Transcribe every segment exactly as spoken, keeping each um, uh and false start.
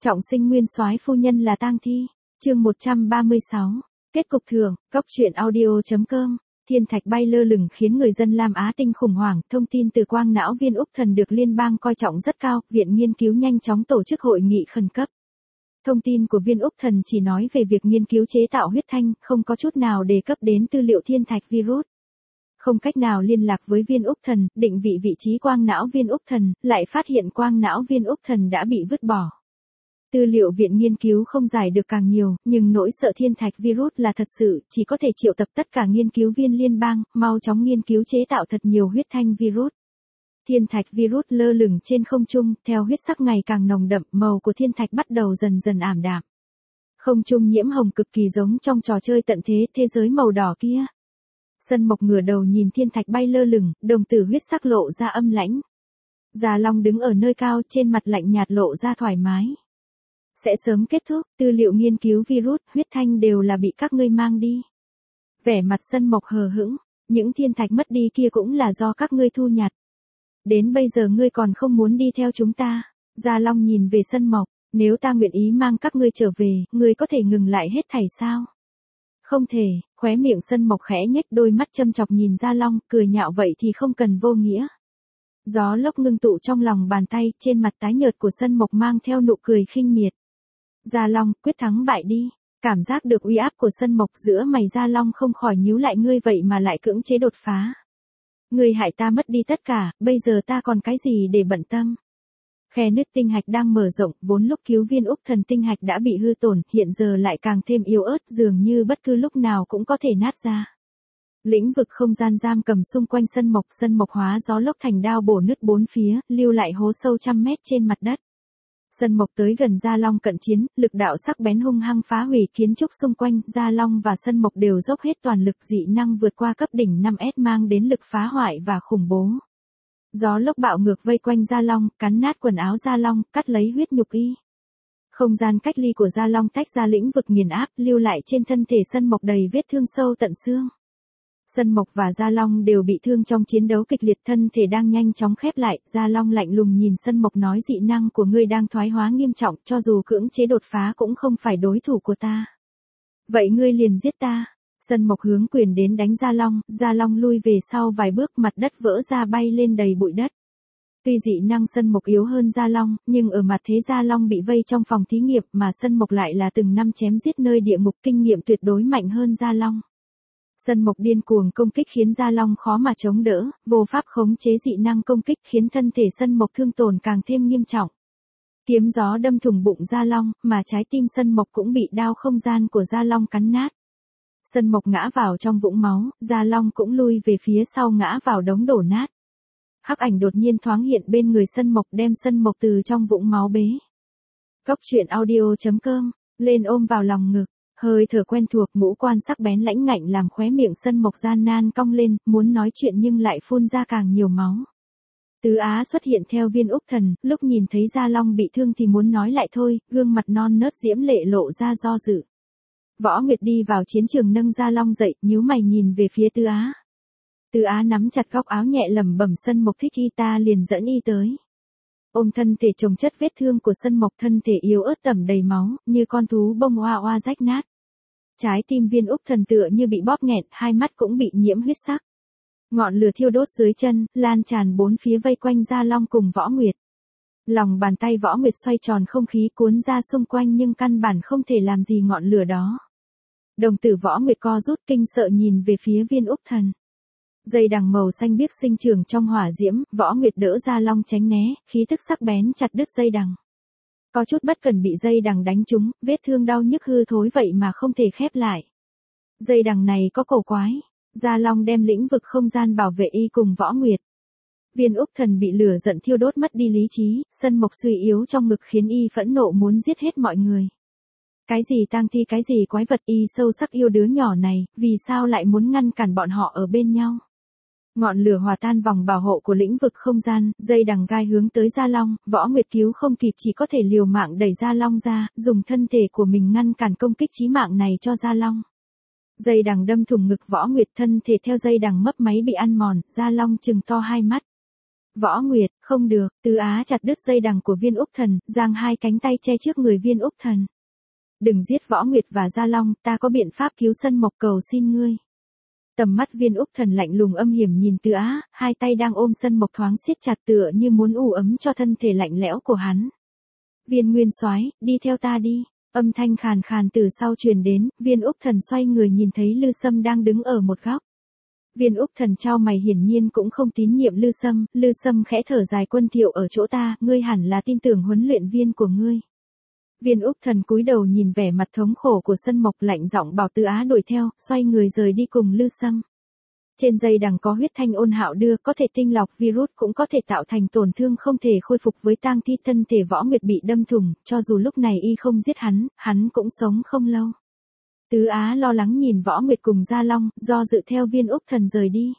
Trọng sinh nguyên soái phu nhân là tang thi. Chương một trăm ba mươi sáu. Kết cục thường, Cốc truyện audio.com. Thiên thạch bay lơ lửng khiến người dân Lam Á Tinh khủng hoảng. Thông tin từ quang não viên Úc Thần được liên bang coi trọng rất cao. Viện nghiên cứu nhanh chóng tổ chức hội nghị khẩn cấp. Thông tin của viên Úc Thần chỉ nói về việc nghiên cứu chế tạo huyết thanh, không có chút nào đề cập đến tư liệu thiên thạch virus. Không cách nào liên lạc với viên Úc Thần, định vị vị trí quang não viên Úc Thần, lại phát hiện quang não viên Úc Thần đã bị vứt bỏ. Tư liệu viện nghiên cứu không giải được càng nhiều, nhưng nỗi sợ thiên thạch virus là thật sự, chỉ có thể triệu tập tất cả nghiên cứu viên liên bang, mau chóng nghiên cứu chế tạo thật nhiều huyết thanh virus. Thiên thạch virus lơ lửng trên không trung, theo huyết sắc ngày càng nồng đậm, màu của thiên thạch bắt đầu dần dần ảm đạm. Không trung nhiễm hồng cực kỳ giống trong trò chơi tận thế, thế giới màu đỏ kia. Sân Mộc ngửa đầu nhìn thiên thạch bay lơ lửng, đồng tử huyết sắc lộ ra âm lãnh. Già Long đứng ở nơi cao, trên mặt lạnh nhạt lộ ra thoải mái. Sẽ sớm kết thúc, tư liệu nghiên cứu virus, huyết thanh đều là bị các ngươi mang đi. Vẻ mặt Sân Mộc hờ hững, những thiên thạch mất đi kia cũng là do các ngươi thu nhặt. Đến bây giờ ngươi còn không muốn đi theo chúng ta. Già Long nhìn về Sân Mộc, nếu ta nguyện ý mang các ngươi trở về, ngươi có thể ngừng lại hết thảy sao? Không thể, khóe miệng Sân Mộc khẽ nhếch, đôi mắt châm chọc nhìn Gia Long, cười nhạo vậy thì không cần vô nghĩa. Gió lốc ngưng tụ trong lòng bàn tay, trên mặt tái nhợt của Sân Mộc mang theo nụ cười khinh miệt. Gia Long, quyết thắng bại đi. Cảm giác được uy áp của Sân Mộc, giữa mày Gia Long không khỏi nhíu lại, ngươi vậy mà lại cưỡng chế đột phá. Ngươi hại ta mất đi tất cả, bây giờ ta còn cái gì để bận tâm? Khe nứt tinh hạch đang mở rộng, vốn lúc cứu viên Úc Thần tinh hạch đã bị hư tổn, hiện giờ lại càng thêm yếu ớt, dường như bất cứ lúc nào cũng có thể nát ra. Lĩnh vực không gian giam cầm xung quanh Sân Mộc, Sân Mộc hóa gió lốc thành đao bổ nứt bốn phía, lưu lại hố sâu trăm mét trên mặt đất. Sân Mộc tới gần Gia Long cận chiến, lực đạo sắc bén hung hăng phá hủy kiến trúc xung quanh, Gia Long và Sân Mộc đều dốc hết toàn lực, dị năng vượt qua cấp đỉnh năm S mang đến lực phá hoại và khủng bố. Gió lốc bạo ngược vây quanh Gia Long, cắn nát quần áo Gia Long, cắt lấy huyết nhục y. Không gian cách ly của Gia Long tách ra lĩnh vực nghiền áp, lưu lại trên thân thể Sân Mộc đầy vết thương sâu tận xương. Sân Mộc và Gia Long đều bị thương trong chiến đấu kịch liệt, thân thể đang nhanh chóng khép lại. Gia Long lạnh lùng nhìn Sân Mộc nói, dị năng của ngươi đang thoái hóa nghiêm trọng, cho dù cưỡng chế đột phá cũng không phải đối thủ của ta. Vậy ngươi liền giết ta. Sân Mộc hướng quyền đến đánh Gia Long, Gia Long lui về sau vài bước, mặt đất vỡ ra bay lên đầy bụi đất. Tuy dị năng Sân Mộc yếu hơn Gia Long, nhưng ở mặt thế Gia Long bị vây trong phòng thí nghiệm mà Sân Mộc lại là từng năm chém giết nơi địa ngục, kinh nghiệm tuyệt đối mạnh hơn Gia Long. Sân Mộc điên cuồng công kích khiến Gia Long khó mà chống đỡ, vô pháp khống chế dị năng công kích khiến thân thể Sân Mộc thương tổn càng thêm nghiêm trọng. Kiếm gió đâm thủng bụng Gia Long, mà trái tim Sân Mộc cũng bị đao không gian của Gia Long cắn nát. Sân Mộc ngã vào trong vũng máu, Gia Long cũng lui về phía sau ngã vào đống đổ nát. Hắc ảnh đột nhiên thoáng hiện bên người Sân Mộc, đem Sân Mộc từ trong vũng máu bế. Cốc truyện audio.com, lên ôm vào lòng ngực. Hơi thở quen thuộc, ngũ quan sắc bén lãnh ngạnh làm khóe miệng Sân Mộc gian nan cong lên, muốn nói chuyện nhưng lại phun ra càng nhiều máu. Tứ Á xuất hiện theo viên Úc Thần, lúc nhìn thấy Gia Long bị thương thì muốn nói lại thôi, gương mặt non nớt diễm lệ lộ ra do dự. Võ Nguyệt đi vào chiến trường nâng Gia Long dậy, nhíu mày nhìn về phía Tứ Á. Tứ Á nắm chặt góc áo nhẹ lẩm bẩm, Sân Mộc thích y, ta liền dẫn y tới. Ôm thân thể chồng chất vết thương của Sân Mộc, thân thể yếu ớt tẩm đầy máu, như con thú bông oa oa rách nát. Trái tim viên Úc Thần tựa như bị bóp nghẹt, hai mắt cũng bị nhiễm huyết sắc. Ngọn lửa thiêu đốt dưới chân, lan tràn bốn phía vây quanh Gia Long cùng Võ Nguyệt. Lòng bàn tay Võ Nguyệt xoay tròn, không khí cuốn ra xung quanh nhưng căn bản không thể làm gì ngọn lửa đó. Đồng tử Võ Nguyệt co rút, kinh sợ nhìn về phía viên Úc Thần. Dây đằng màu xanh biếc sinh trưởng trong hỏa diễm, Võ Nguyệt đỡ Gia Long tránh né, khí tức sắc bén chặt đứt dây đằng. Có chút bất cẩn bị dây đằng đánh trúng, vết thương đau nhức hư thối vậy mà không thể khép lại. Dây đằng này có cổ quái. Gia Long đem lĩnh vực không gian bảo vệ y cùng Võ Nguyệt. Viên Úc Thần bị lửa giận thiêu đốt mất đi lý trí, Sân Mộc suy yếu trong ngực khiến y phẫn nộ muốn giết hết mọi người. Cái gì tang thi, cái gì quái vật, y sâu sắc yêu đứa nhỏ này, vì sao lại muốn ngăn cản bọn họ ở bên nhau? Ngọn lửa hòa tan vòng bảo hộ của lĩnh vực không gian, dây đằng gai hướng tới Gia Long, Võ Nguyệt cứu không kịp chỉ có thể liều mạng đẩy Gia Long ra, dùng thân thể của mình ngăn cản công kích chí mạng này cho Gia Long. Dây đằng đâm thủng ngực Võ Nguyệt, thân thể theo dây đằng mấp máy bị ăn mòn, Gia Long trừng to hai mắt. Võ Nguyệt, không được, Tứ Á chặt đứt dây đằng của Viên Úc Thần, giang hai cánh tay che trước người Viên Úc Thần. Đừng giết Võ Nguyệt và Gia Long, ta có biện pháp cứu Sân Mộc, cầu xin ngươi. Tầm mắt Viên Úc Thần lạnh lùng âm hiểm nhìn Tứ Á, hai tay đang ôm Sân Mộc thoáng siết chặt tựa như muốn ủ ấm cho thân thể lạnh lẽo của hắn. Viên Nguyên Soái, đi theo ta đi. Âm thanh khàn khàn từ sau truyền đến, Viên Úc Thần xoay người nhìn thấy Lư Sâm đang đứng ở một góc. Viên Úc Thần chau mày, hiển nhiên cũng không tín nhiệm Lư Sâm. Lư Sâm khẽ thở dài, Quân Thiệu ở chỗ ta, ngươi hẳn là tin tưởng huấn luyện viên của ngươi. Viên Úc Thần cúi đầu nhìn vẻ mặt thống khổ của Sân Mộc, lạnh giọng bảo Tứ Á đuổi theo, xoay người rời đi cùng Lư Sâm. Trên dây đằng có huyết thanh ôn hạo đưa, có thể tinh lọc virus, cũng có thể tạo thành tổn thương không thể khôi phục với tang thi. Thân thể Võ Nguyệt bị đâm thủng, cho dù lúc này y không giết hắn, hắn cũng sống không lâu. Tứ Á lo lắng nhìn Võ Nguyệt cùng Gia Long, do dự theo Viên Úc Thần rời đi.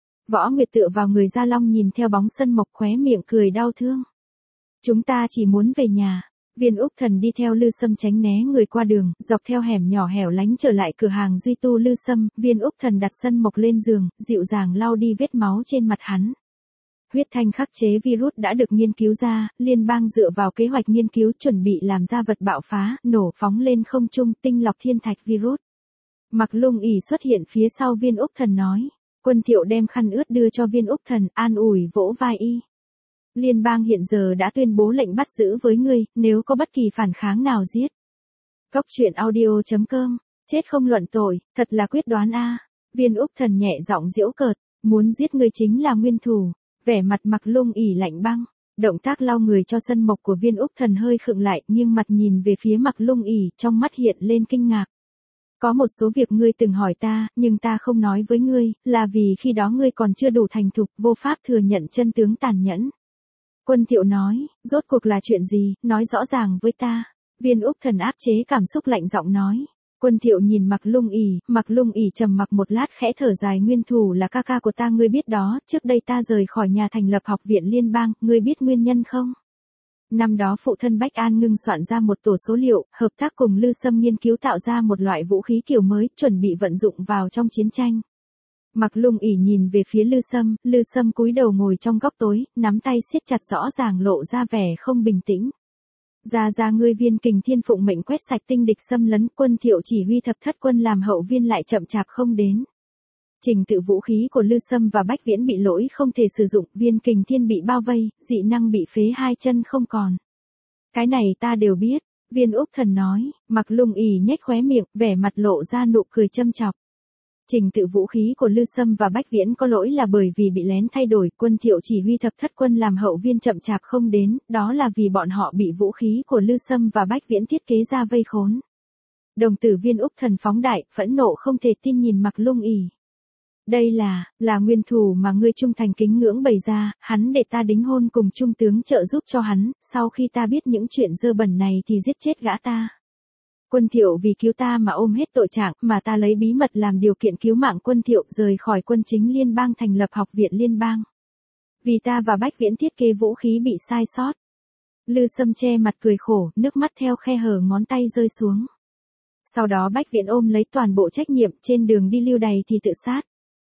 Võ Nguyệt tựa vào người Gia Long nhìn theo bóng Sân Mộc, khóe miệng cười đau thương. Chúng ta chỉ muốn về nhà. Viên Úc Thần đi theo Lư Sâm tránh né người qua đường, dọc theo hẻm nhỏ hẻo lánh trở lại cửa hàng duy tu Lư Sâm. Viên Úc Thần đặt Sân Mộc lên giường, dịu dàng lau đi vết máu trên mặt hắn. Huyết thanh khắc chế virus đã được nghiên cứu ra, liên bang dựa vào kế hoạch nghiên cứu chuẩn bị làm ra vật bạo phá, nổ phóng lên không trung, tinh lọc thiên thạch virus. Mặc Lung ỉ xuất hiện phía sau Viên Úc Thần nói. Quân Thiệu đem khăn ướt đưa cho Viên Úc Thần, an ủi vỗ vai y. Liên bang hiện giờ đã tuyên bố lệnh bắt giữ với ngươi, nếu có bất kỳ phản kháng nào giết. Cốc truyện audio chấm com, chết không luận tội, thật là quyết đoán a. Viên Úc Thần nhẹ giọng giễu cợt, muốn giết ngươi chính là nguyên thủ. Vẻ mặt Mặc Lung ỉ lạnh băng, động tác lau người cho Sân Mộc của Viên Úc Thần hơi khựng lại, nghiêng mặt nhìn về phía Mặc Lung ỉ, trong mắt hiện lên kinh ngạc. Có một số việc ngươi từng hỏi ta, nhưng ta không nói với ngươi, là vì khi đó ngươi còn chưa đủ thành thục, vô pháp thừa nhận chân tướng tàn nhẫn. Quân Thiệu nói, rốt cuộc là chuyện gì, nói rõ ràng với ta. Viên Úc Thần áp chế cảm xúc lạnh giọng nói. Quân Thiệu nhìn Mặc Lung ỉ, Mặc Lung ỉ trầm mặc một lát khẽ thở dài, nguyên thủ là ca ca của ta, ngươi biết đó, trước đây ta rời khỏi nhà thành lập học viện liên bang, ngươi biết nguyên nhân không? Năm đó phụ thân Bách An ngưng soạn ra một tổ số liệu, hợp tác cùng Lư Sâm nghiên cứu tạo ra một loại vũ khí kiểu mới, chuẩn bị vận dụng vào trong chiến tranh. Mặc Lung ỉ nhìn về phía Lư Sâm, Lư Sâm cúi đầu ngồi trong góc tối, nắm tay siết chặt rõ ràng lộ ra vẻ không bình tĩnh. Ra ra ngươi Viên Kình Thiên phụng mệnh quét sạch tinh địch xâm lấn, Quân Thiệu chỉ huy thập thất quân làm hậu viên lại chậm chạp không đến. Trình tự vũ khí của Lư Sâm và Bách Viễn bị lỗi không thể sử dụng, Viên Kình Thiên bị bao vây, dị năng bị phế hai chân không còn. Cái này ta đều biết, Viên Úc Thần nói. Mặc Lung ỉ nhếch khóe miệng, vẻ mặt lộ ra nụ cười châm chọc. Trình tự vũ khí của Lư Sâm và Bách Viễn có lỗi là bởi vì bị lén thay đổi, Quân Thiệu chỉ huy thập thất quân làm hậu viên chậm chạp không đến, đó là vì bọn họ bị vũ khí của Lư Sâm và Bách Viễn thiết kế ra vây khốn. Đồng tử Viên Úc Thần phóng đại, phẫn nộ không thể tin nhìn Mặc Lung ỉ. Đây là, là nguyên thủ mà ngươi trung thành kính ngưỡng bày ra, hắn để ta đính hôn cùng trung tướng trợ giúp cho hắn, sau khi ta biết những chuyện dơ bẩn này thì giết chết gã ta. Quân Thiệu vì cứu ta mà ôm hết tội trạng, mà ta lấy bí mật làm điều kiện cứu mạng Quân Thiệu, rời khỏi quân chính liên bang thành lập học viện liên bang. Vì ta và Bách Viễn thiết kế vũ khí bị sai sót. Lư Sâm che mặt cười khổ, nước mắt theo khe hở ngón tay rơi xuống. Sau đó Bách Viễn ôm lấy toàn bộ trách nhiệm, trên đường đi lưu đày thì tự sát.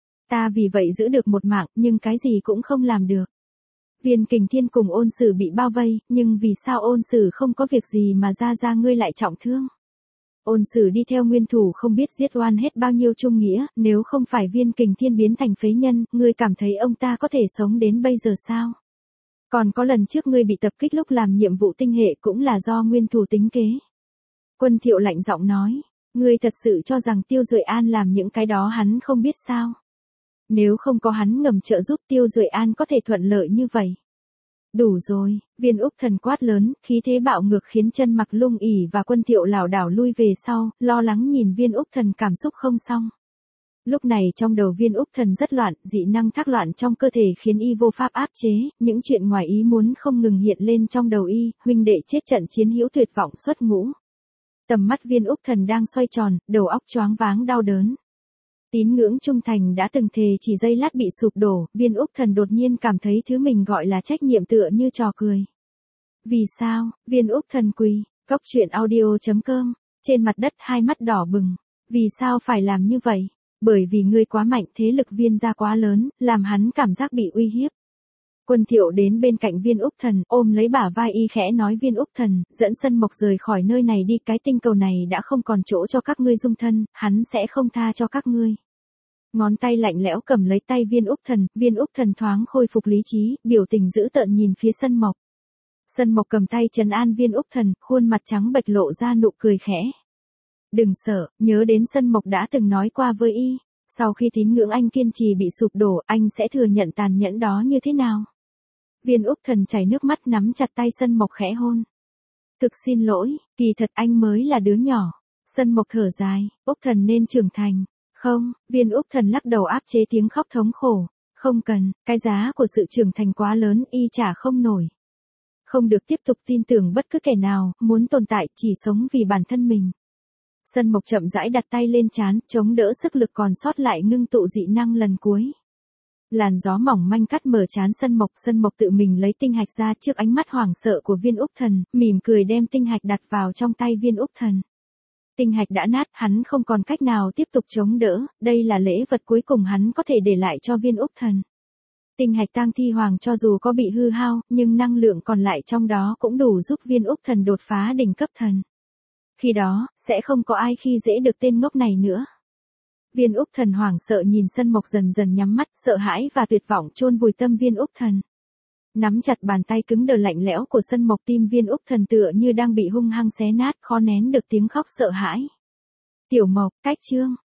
Ta vì vậy giữ được một mạng, nhưng cái gì cũng không làm được. Viên Kình Thiên cùng Ôn Sử bị bao vây, nhưng vì sao Ôn Sử không có việc gì mà ra ra ngươi lại trọng thương? Ôn Sử đi theo nguyên thủ không biết giết oan hết bao nhiêu trung nghĩa, nếu không phải Viên Kình Thiên biến thành phế nhân, ngươi cảm thấy ông ta có thể sống đến bây giờ sao? Còn có lần trước ngươi bị tập kích lúc làm nhiệm vụ tinh hệ cũng là do nguyên thủ tính kế. Quân Thiệu lạnh giọng nói, ngươi thật sự cho rằng Tiêu Duệ An làm những cái đó hắn không biết sao? Nếu không có hắn ngầm trợ giúp, Tiêu Duệ An có thể thuận lợi như vậy. Đủ rồi, Viên Úc Thần quát lớn, khí thế bạo ngược khiến chân Mặc Lung ỉ và Quân Thiệu lảo đảo lui về sau, lo lắng nhìn Viên Úc Thần cảm xúc không xong. Lúc này trong đầu Viên Úc Thần rất loạn, dị năng thác loạn trong cơ thể khiến y vô pháp áp chế, những chuyện ngoài ý muốn không ngừng hiện lên trong đầu y, huynh đệ chết trận chiến hữu tuyệt vọng xuất ngũ. Tầm mắt Viên Úc Thần đang xoay tròn, đầu óc choáng váng đau đớn. Tín ngưỡng trung thành đã từng thề chỉ giây lát bị sụp đổ, Viên Úc Thần đột nhiên cảm thấy thứ mình gọi là trách nhiệm tựa như trò cười. Vì sao? Viên Úc Thần quỳ, cốc truyện audio chấm com, trên mặt đất hai mắt đỏ bừng. Vì sao phải làm như vậy? Bởi vì ngươi quá mạnh, thế lực Viên gia quá lớn, làm hắn cảm giác bị uy hiếp. Quân Thiệu đến bên cạnh Viên Úc Thần, ôm lấy bả vai y khẽ nói Viên Úc Thần, dẫn Sân Mộc rời khỏi nơi này đi, cái tinh cầu này đã không còn chỗ cho các ngươi dung thân, hắn sẽ không tha cho các ngươi. Ngón tay lạnh lẽo cầm lấy tay Viên Úc Thần, Viên Úc Thần thoáng khôi phục lý trí, biểu tình dữ tợn nhìn phía Sân Mộc. Sân Mộc cầm tay trấn an Viên Úc Thần, khuôn mặt trắng bệch lộ ra nụ cười khẽ. Đừng sợ, nhớ đến Sân Mộc đã từng nói qua với y, sau khi tín ngưỡng anh kiên trì bị sụp đổ, anh sẽ thừa nhận tàn nhẫn đó như thế nào. Viên Úc Thần chảy nước mắt nắm chặt tay Sân Mộc khẽ hôn. Thực xin lỗi, kỳ thật anh mới là đứa nhỏ. Sân Mộc thở dài, Úc Thần nên trưởng thành. Không, Viên Úc Thần lắc đầu áp chế tiếng khóc thống khổ. Không cần, cái giá của sự trưởng thành quá lớn, y trả không nổi. Không được tiếp tục tin tưởng bất cứ kẻ nào, muốn tồn tại chỉ sống vì bản thân mình. Sân Mộc chậm rãi đặt tay lên trán, chống đỡ sức lực còn sót lại ngưng tụ dị năng lần cuối. Làn gió mỏng manh cắt mở trán Sân Mộc, Sân Mộc tự mình lấy tinh hạch ra trước ánh mắt hoảng sợ của Viên Úc Thần, mỉm cười đem tinh hạch đặt vào trong tay Viên Úc Thần. Tinh hạch đã nát, hắn không còn cách nào tiếp tục chống đỡ, đây là lễ vật cuối cùng hắn có thể để lại cho Viên Úc Thần. Tinh hạch tang thi hoàng cho dù có bị hư hao, nhưng năng lượng còn lại trong đó cũng đủ giúp Viên Úc Thần đột phá đỉnh cấp thần. Khi đó, sẽ không có ai khi dễ được tên ngốc này nữa. Viên Úc Thần hoảng sợ nhìn Sân Mộc dần dần nhắm mắt, sợ hãi và tuyệt vọng chôn vùi tâm Viên Úc Thần. Nắm chặt bàn tay cứng đờ lạnh lẽo của Sân Mộc, tim Viên Úc Thần tựa như đang bị hung hăng xé nát, khó nén được tiếng khóc sợ hãi. Tiểu Mộc, cách chương.